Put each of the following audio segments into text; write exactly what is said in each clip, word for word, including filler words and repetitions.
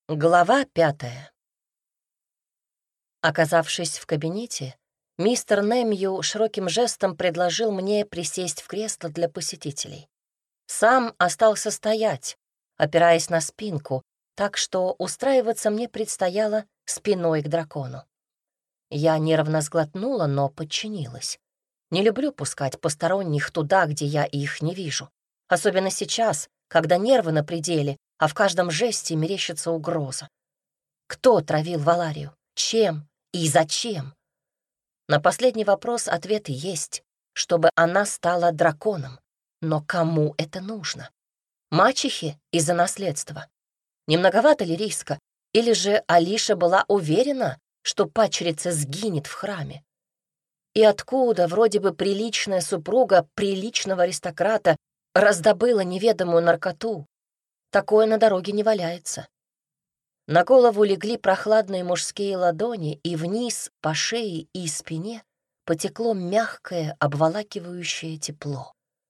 Глава пятая. Оказавшись в кабинете, мистер Немью широким жестом предложил мне присесть в кресло для посетителей. Сам остался стоять, опираясь на спинку, так что устраиваться мне предстояло спиной к дракону. Я нервно сглотнула, но подчинилась. Не люблю пускать посторонних туда, где я их не вижу. Особенно сейчас, когда нервы на пределе, а в каждом жесте мерещится угроза. Кто травил Валарию? Чем и зачем? На последний вопрос ответ есть, чтобы она стала драконом. Но кому это нужно? Мачехе из-за наследства? Не многовато ли риска? Или же Алиша была уверена, что падчерица сгинет в храме? И откуда вроде бы приличная супруга приличного аристократа раздобыла неведомую наркоту? Такое на дороге не валяется. На голову легли прохладные мужские ладони, и вниз по шее и спине потекло мягкое, обволакивающее тепло.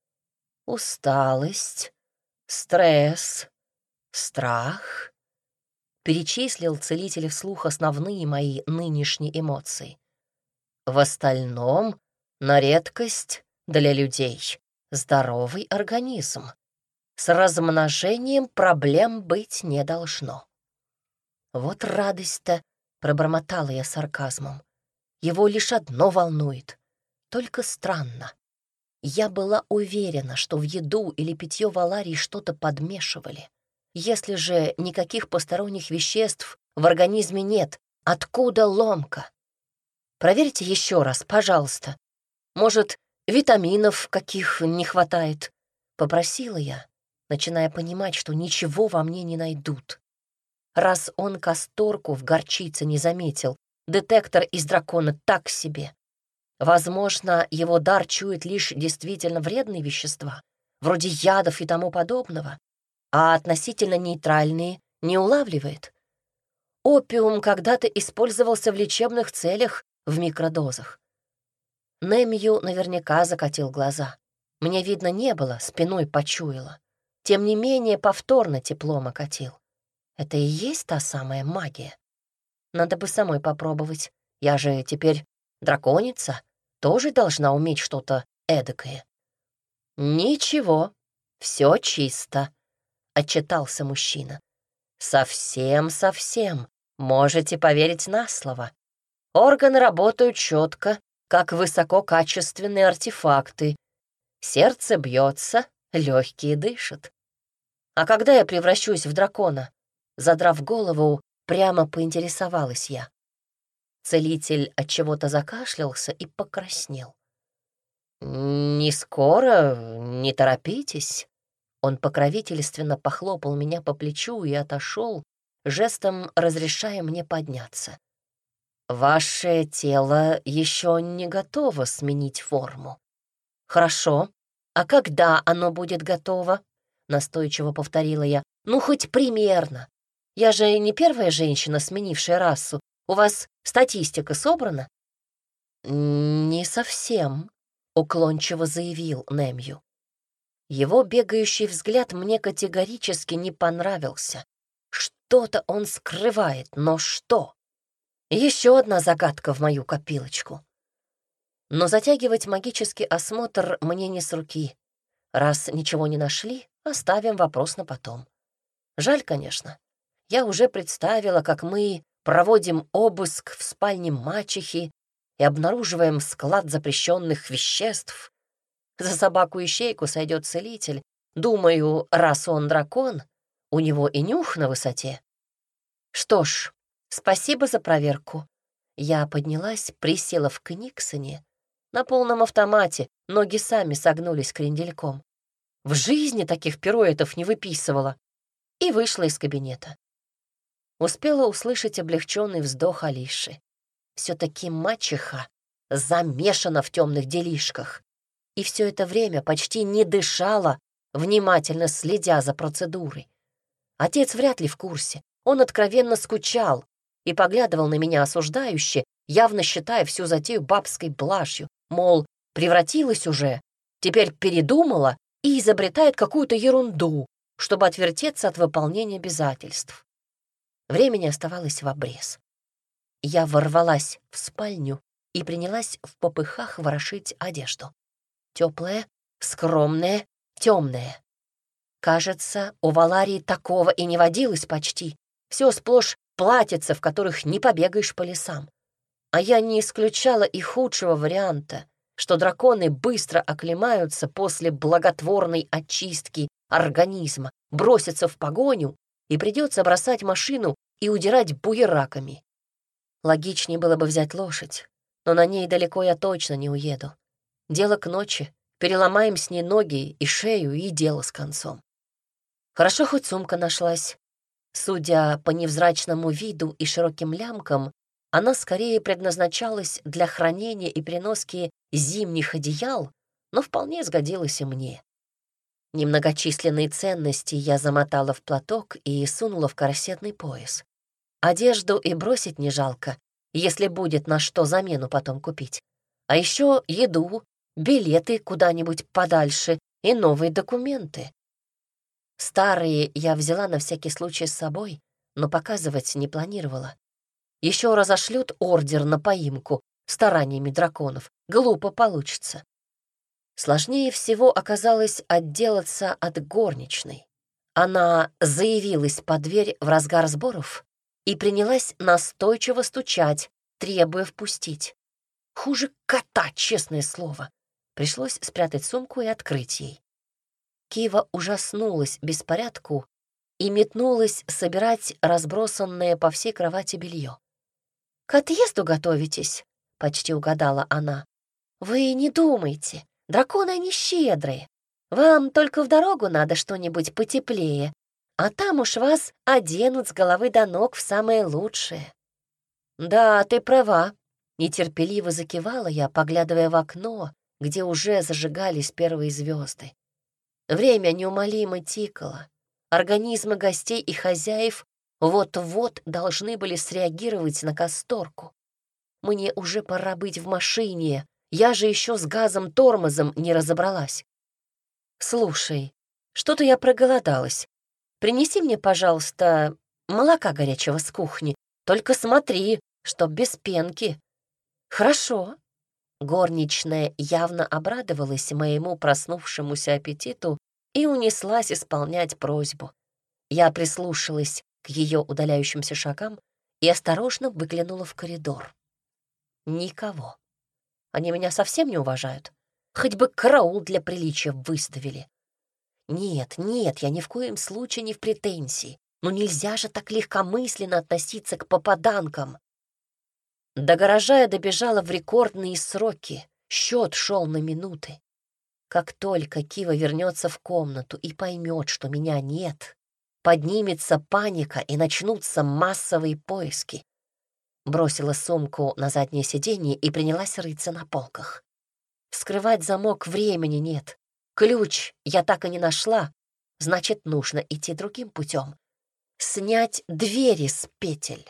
Усталость, стресс, страх. Перечислил целитель вслух основные мои нынешние эмоции. В остальном, на редкость для людей, здоровый организм. С размножением проблем быть не должно. Вот радость-то, пробормотала я сарказмом. Его лишь одно волнует. Только странно. Я была уверена, что в еду или питье Валарии что-то подмешивали. Если же никаких посторонних веществ в организме нет, откуда ломка? Проверьте еще раз, пожалуйста. Может, витаминов каких не хватает? Попросила я, начиная понимать, что ничего во мне не найдут. Раз он касторку в горчице не заметил, детектор из дракона так себе. Возможно, его дар чует лишь действительно вредные вещества, вроде ядов и тому подобного, а относительно нейтральные не улавливает. Опиум когда-то использовался в лечебных целях в микродозах. Немью наверняка закатил глаза. Мне видно не было, спиной почуяла. Тем не менее, повторно теплом окатил. Это и есть та самая магия. Надо бы самой попробовать. Я же теперь драконица, тоже должна уметь что-то эдакое. Ничего, все чисто, отчитался мужчина. Совсем-совсем, можете поверить на слово. Органы работают четко, как высококачественные артефакты. Сердце бьется, легкие дышат. А когда я превращусь в дракона? Задрав голову, прямо поинтересовалась я. Целитель от чего-то закашлялся и покраснел. «Не скоро, не торопитесь». Он покровительственно похлопал меня по плечу и отошел, жестом разрешая мне подняться. «Ваше тело еще не готово сменить форму». «Хорошо. А когда оно будет готово?» — настойчиво повторила я. «Ну, хоть примерно. Я же не первая женщина, сменившая расу. У вас статистика собрана?» «Не совсем», — уклончиво заявил Немью. Его бегающий взгляд мне категорически не понравился. Что-то он скрывает, но что? Еще одна загадка в мою копилочку. Но затягивать магический осмотр мне не с руки. Раз ничего не нашли, оставим вопрос на потом. Жаль, конечно. Я уже представила, как мы проводим обыск в спальне мачехи и обнаруживаем склад запрещенных веществ. За собаку-ищейку сойдет целитель. Думаю, раз он дракон, у него и нюх на высоте. Что ж, спасибо за проверку. Я поднялась, присела в книгсоне. На полном автомате ноги сами согнулись крендельком. В жизни таких пируэтов не выписывала. И вышла из кабинета. Успела услышать облегченный вздох Алиши. Все-таки мачеха замешана в темных делишках. И все это время почти не дышала, внимательно следя за процедурой. Отец вряд ли в курсе. Он откровенно скучал и поглядывал на меня осуждающе, явно считая всю затею бабской блажью, мол, превратилась уже, теперь передумала и изобретает какую-то ерунду, чтобы отвертеться от выполнения обязательств. Времени оставалось в обрез. Я ворвалась в спальню и принялась в попыхах ворошить одежду. Теплая, скромная, темная. Кажется, у Валарии такого и не водилось почти. Все сплошь платьица, в которых не побегаешь по лесам. А я не исключала и худшего варианта, что драконы быстро оклемаются после благотворной очистки организма, бросятся в погоню, и придется бросать машину и удирать буераками. Логичнее было бы взять лошадь, но на ней далеко я точно не уеду. Дело к ночи, переломаем с ней ноги и шею, и дело с концом. Хорошо, хоть сумка нашлась. Судя по невзрачному виду и широким лямкам, она скорее предназначалась для хранения и переноски зимних одеял, но вполне сгодилась и мне. Немногочисленные ценности я замотала в платок и сунула в корсетный пояс. Одежду и бросить не жалко, если будет на что замену потом купить. А еще еду, билеты куда-нибудь подальше и новые документы. Старые я взяла на всякий случай с собой, но показывать не планировала. Еще разошлют ордер на поимку стараниями драконов. Глупо получится. Сложнее всего оказалось отделаться от горничной. Она заявилась под дверь в разгар сборов и принялась настойчиво стучать, требуя впустить. Хуже кота, честное слово. Пришлось спрятать сумку и открыть ей. Кива ужаснулась беспорядку и метнулась собирать разбросанное по всей кровати белье. «К отъезду готовитесь?» — почти угадала она. «Вы не думайте, драконы они щедрые. Вам только в дорогу надо что-нибудь потеплее, а там уж вас оденут с головы до ног в самое лучшее». «Да, ты права», — нетерпеливо закивала я, поглядывая в окно, где уже зажигались первые звезды. Время неумолимо тикало. Организмы гостей и хозяев вот-вот должны были среагировать на касторку. Мне уже пора быть в машине, я же еще с газом-тормозом не разобралась. Слушай, что-то я проголодалась. Принеси мне, пожалуйста, молока горячего с кухни, только смотри, чтоб без пенки. Хорошо. Горничная явно обрадовалась моему проснувшемуся аппетиту и унеслась исполнять просьбу. Я прислушалась к ее удаляющимся шагам и осторожно выглянула в коридор. Никого. Они меня совсем не уважают. Хоть бы караул для приличия выставили. Нет, нет, я ни в коем случае не в претензии. Но нельзя же так легкомысленно относиться к попаданкам. До гаража я добежала в рекордные сроки. Счет шел на минуты. Как только Кива вернется в комнату и поймет, что меня нет, поднимется паника и начнутся массовые поиски. Бросила сумку на заднее сиденье и принялась рыться на полках. Вскрывать замок времени нет. Ключ я так и не нашла, значит, нужно идти другим путем. Снять двери с петель.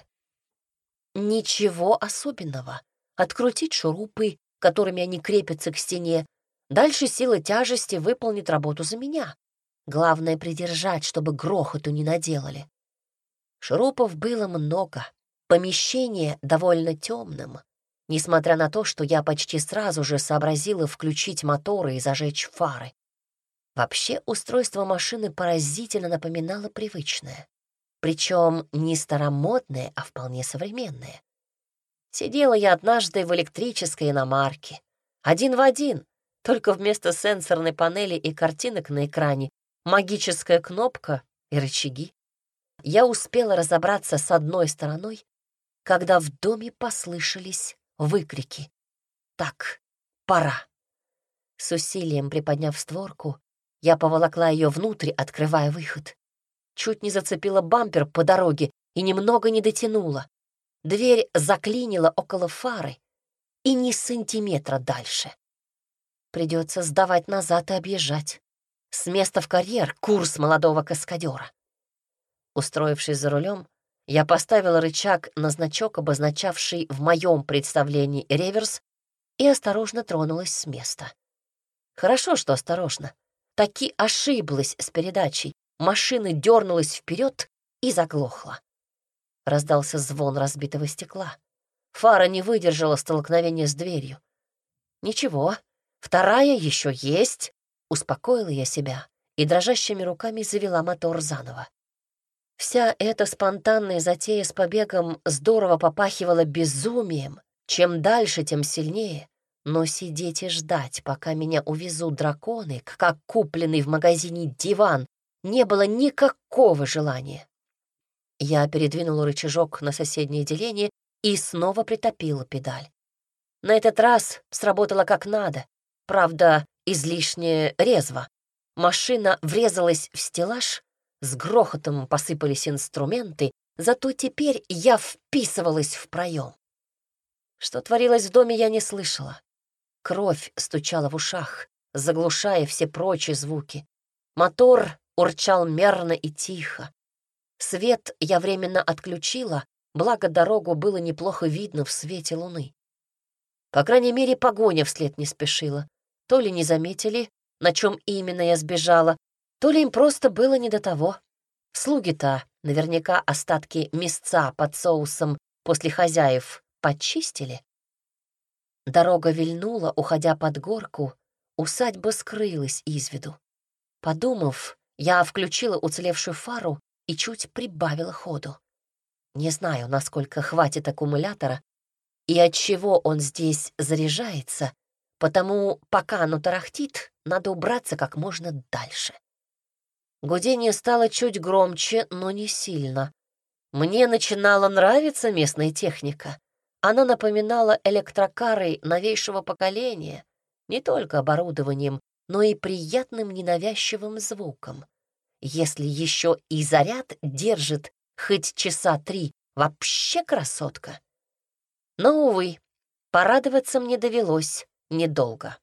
Ничего особенного. Открутить шурупы, которыми они крепятся к стене. Дальше сила тяжести выполнит работу за меня. Главное — придержать, чтобы грохоту не наделали. Шурупов было много. Помещение довольно темным, несмотря на то, что я почти сразу же сообразила включить моторы и зажечь фары. Вообще устройство машины поразительно напоминало привычное. Причем не старомодное, а вполне современное. Сидела я однажды в электрической иномарке. Один в один, только вместо сенсорной панели и картинок на экране магическая кнопка и рычаги. Я успела разобраться с одной стороной, когда в доме послышались выкрики. Так, пора. С усилием приподняв створку, я поволокла ее внутрь, открывая выход. Чуть не зацепила бампер по дороге и немного не дотянула. Дверь заклинила около фары и ни сантиметра дальше. Придется сдавать назад и объезжать. С места в карьер курс молодого каскадера. Устроившись за рулем, я поставила рычаг на значок, обозначавший в моем представлении реверс, и осторожно тронулась с места. Хорошо, что осторожно. Таки ошиблась с передачей. Машина дернулась вперед и заглохла. раздался звон разбитого стекла. Фара не выдержала столкновения с дверью. «Ничего, вторая еще есть», — успокоила я себя и дрожащими руками завела мотор заново. Вся эта спонтанная затея с побегом здорово попахивала безумием. Чем дальше, тем сильнее. Но сидеть и ждать, пока меня увезут драконы, как купленный в магазине диван, не было никакого желания. Я передвинула рычажок на соседнее деление и снова притопила педаль. На этот раз сработало как надо, правда, излишне резво. Машина врезалась в стеллаж, с грохотом посыпались инструменты, зато теперь я вписывалась в проем. Что творилось в доме, я не слышала. Кровь стучала в ушах, заглушая все прочие звуки. Мотор урчал мерно и тихо. Свет я временно отключила, благо дорогу было неплохо видно в свете луны. По крайней мере, погоня вслед не спешила. То ли не заметили, на чем именно я сбежала, то ли им просто было не до того. Слуги-то наверняка остатки мясца под соусом после хозяев почистили. Дорога вильнула, уходя под горку, усадьба скрылась из виду. Подумав, я включила уцелевшую фару и чуть прибавила ходу. Не знаю, насколько хватит аккумулятора и от чего он здесь заряжается, потому пока оно тарахтит, надо убраться как можно дальше. Гудение стало чуть громче, но не сильно. Мне начинала нравиться местная техника. Она напоминала электрокары новейшего поколения, не только оборудованием, но и приятным ненавязчивым звуком. Если еще и заряд держит хоть часа три, вообще красотка. Но, увы, порадоваться мне довелось недолго.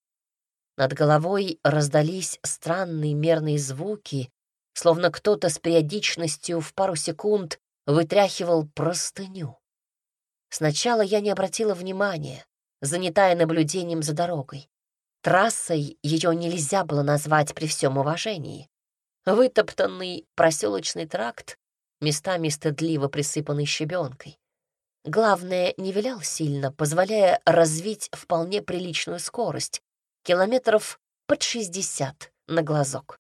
Над головой раздались странные мерные звуки, словно кто-то с периодичностью в пару секунд вытряхивал простыню. Сначала я не обратила внимания, занятая наблюдением за дорогой. Трассой ее нельзя было назвать при всем уважении. Вытоптанный проселочный тракт, местами стыдливо присыпанный щебенкой. Главное, не вилял сильно, позволяя развить вполне приличную скорость, километров под шестьдесят на глазок.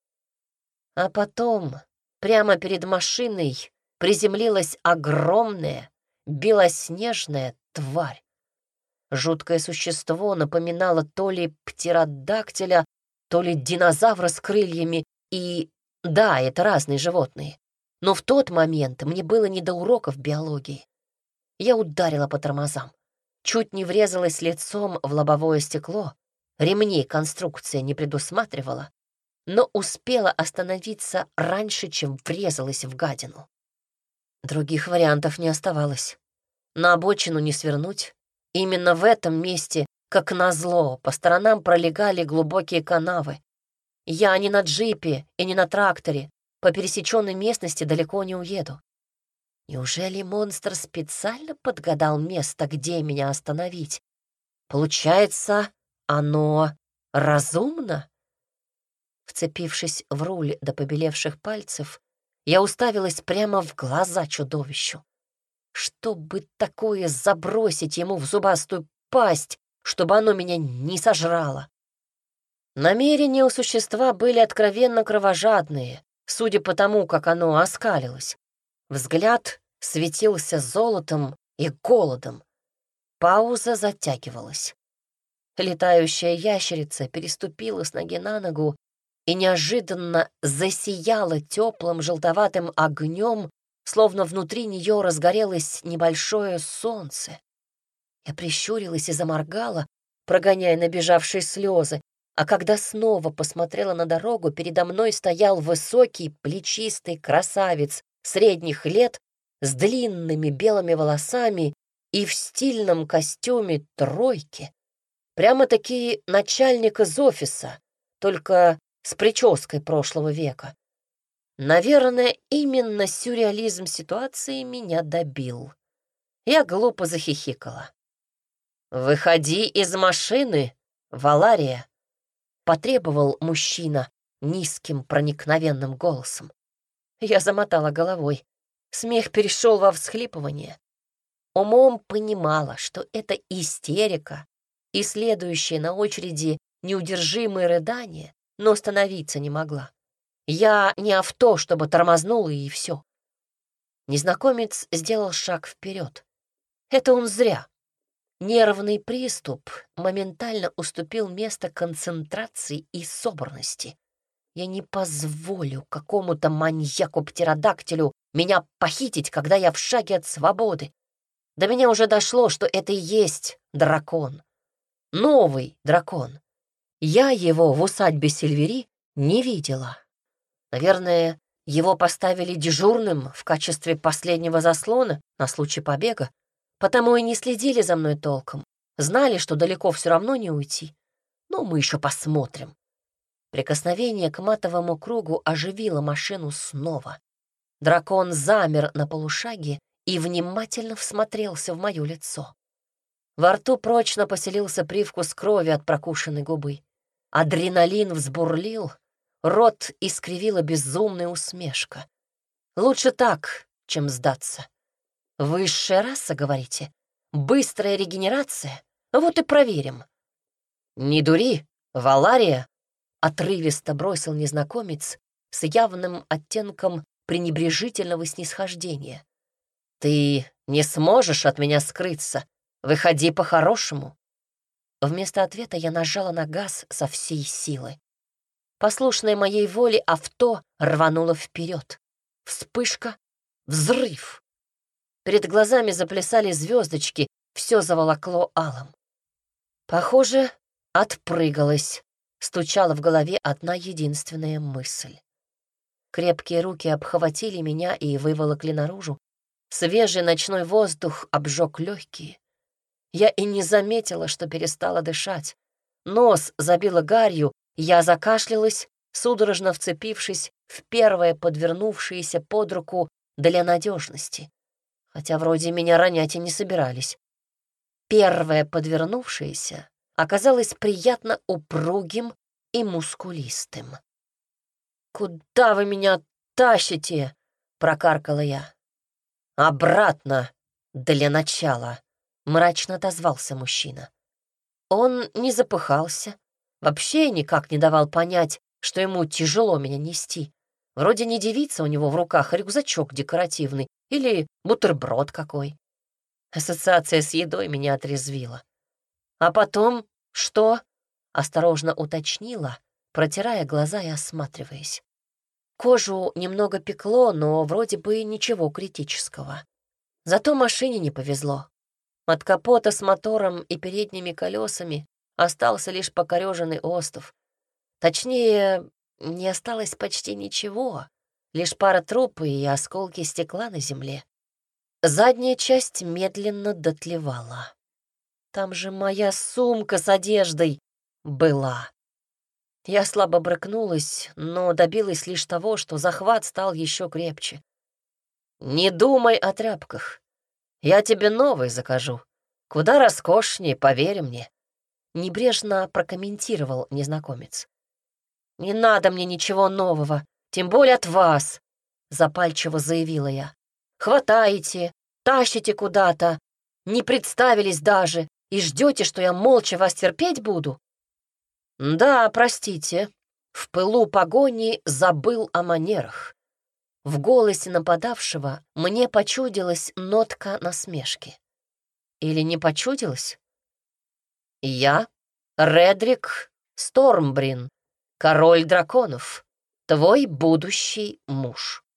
А потом прямо перед машиной приземлилась огромная белоснежная тварь. Жуткое существо напоминало то ли птеродактиля, то ли динозавра с крыльями, и да, это разные животные. Но в тот момент мне было не до уроков биологии. Я ударила по тормозам, чуть не врезалась лицом в лобовое стекло, ремней конструкция не предусматривала, но успела остановиться раньше, чем врезалась в гадину. Других вариантов не оставалось. На обочину не свернуть. Именно в этом месте, как назло, по сторонам пролегали глубокие канавы. Я не на джипе и не на тракторе, по пересеченной местности далеко не уеду. Неужели монстр специально подгадал место, где меня остановить? Получается, оно разумно? Вцепившись в руль до побелевших пальцев, я уставилась прямо в глаза чудовищу. Чтобы такое забросить ему в зубастую пасть, чтобы оно меня не сожрало? Намерения у существа были откровенно кровожадные, судя по тому, как оно оскалилось. Взгляд светился золотом и голодом. Пауза затягивалась. Летающая ящерица переступила с ноги на ногу и неожиданно засияла теплым желтоватым огнем, словно внутри нее разгорелось небольшое солнце. Я прищурилась и заморгала, прогоняя набежавшие слезы, а когда снова посмотрела на дорогу, передо мной стоял высокий, плечистый красавец средних лет с длинными белыми волосами и в стильном костюме тройки. Прямо-таки начальник из офиса, только с прической прошлого века. Наверное, именно сюрреализм ситуации меня добил. Я глупо захихикала. «Выходи из машины, Валария!» — потребовал мужчина низким проникновенным голосом. Я замотала головой. Смех перешел во всхлипывание. Умом понимала, что это истерика и следующее на очереди неудержимое рыдание, но остановиться не могла. Я не авто, чтобы тормознула, и все. Незнакомец сделал шаг вперед. Это он зря. Нервный приступ моментально уступил место концентрации и собранности. Я не позволю какому-то маньяку-птеродактилю меня похитить, когда я в шаге от свободы. До меня уже дошло, что это и есть дракон. Новый дракон. Я его в усадьбе Сильвери не видела. Наверное, его поставили дежурным в качестве последнего заслона на случай побега, потому и не следили за мной толком. Знали, что далеко все равно не уйти. Но мы еще посмотрим. Прикосновение к матовому кругу оживило машину снова. Дракон замер на полушаге и внимательно всмотрелся в мое лицо. Во рту прочно поселился привкус крови от прокушенной губы. Адреналин взбурлил, рот искривила безумная усмешка. Лучше так, чем сдаться. Высшая раса, говорите? Быстрая регенерация? Вот и проверим. Не дури, Валария, отрывисто бросил незнакомец с явным оттенком пренебрежительного снисхождения. Ты не сможешь от меня скрыться. Выходи по-хорошему. Вместо ответа я нажала на газ со всей силы. Послушное моей воле авто рвануло вперед. Вспышка, взрыв. Перед глазами заплясали звездочки, все заволокло алым. Похоже, отпрыгалась, стучала в голове одна единственная мысль. Крепкие руки обхватили меня и выволокли наружу. Свежий ночной воздух обжег легкие. Я и не заметила, что перестала дышать. Нос забило гарью, я закашлялась, судорожно вцепившись в первое подвернувшееся под руку для надежности. Хотя вроде меня ронять и не собирались. Первое подвернувшееся оказалось приятно упругим и мускулистым. «Куда вы меня тащите?» — прокаркала я. «Обратно, для начала», — мрачно отозвался мужчина. Он не запыхался, вообще никак не давал понять, что ему тяжело меня нести. Вроде не девица у него в руках, а рюкзачок декоративный или бутерброд какой. Ассоциация с едой меня отрезвила. «А потом что?» — осторожно уточнила, протирая глаза и осматриваясь. Кожу немного пекло, но вроде бы ничего критического. Зато машине не повезло. От капота с мотором и передними колесами остался лишь покореженный остов. Точнее, не осталось почти ничего, лишь пара трупов и осколки стекла на земле. Задняя часть медленно дотлевала. Там же моя сумка с одеждой была. Я слабо брыкнулась, но добилась лишь того, что захват стал еще крепче. «Не думай о тряпках. Я тебе новый закажу. Куда роскошнее, поверь мне», — небрежно прокомментировал незнакомец. «Не надо мне ничего нового, тем более от вас», — запальчиво заявила я. «Хватаете, тащите куда-то, не представились даже и ждете, что я молча вас терпеть буду?» «Да, простите, в пылу погони забыл о манерах». В голосе нападавшего мне почудилась нотка насмешки. Или не почудилась? «Я Редрик Стормбрин, король драконов, твой будущий муж».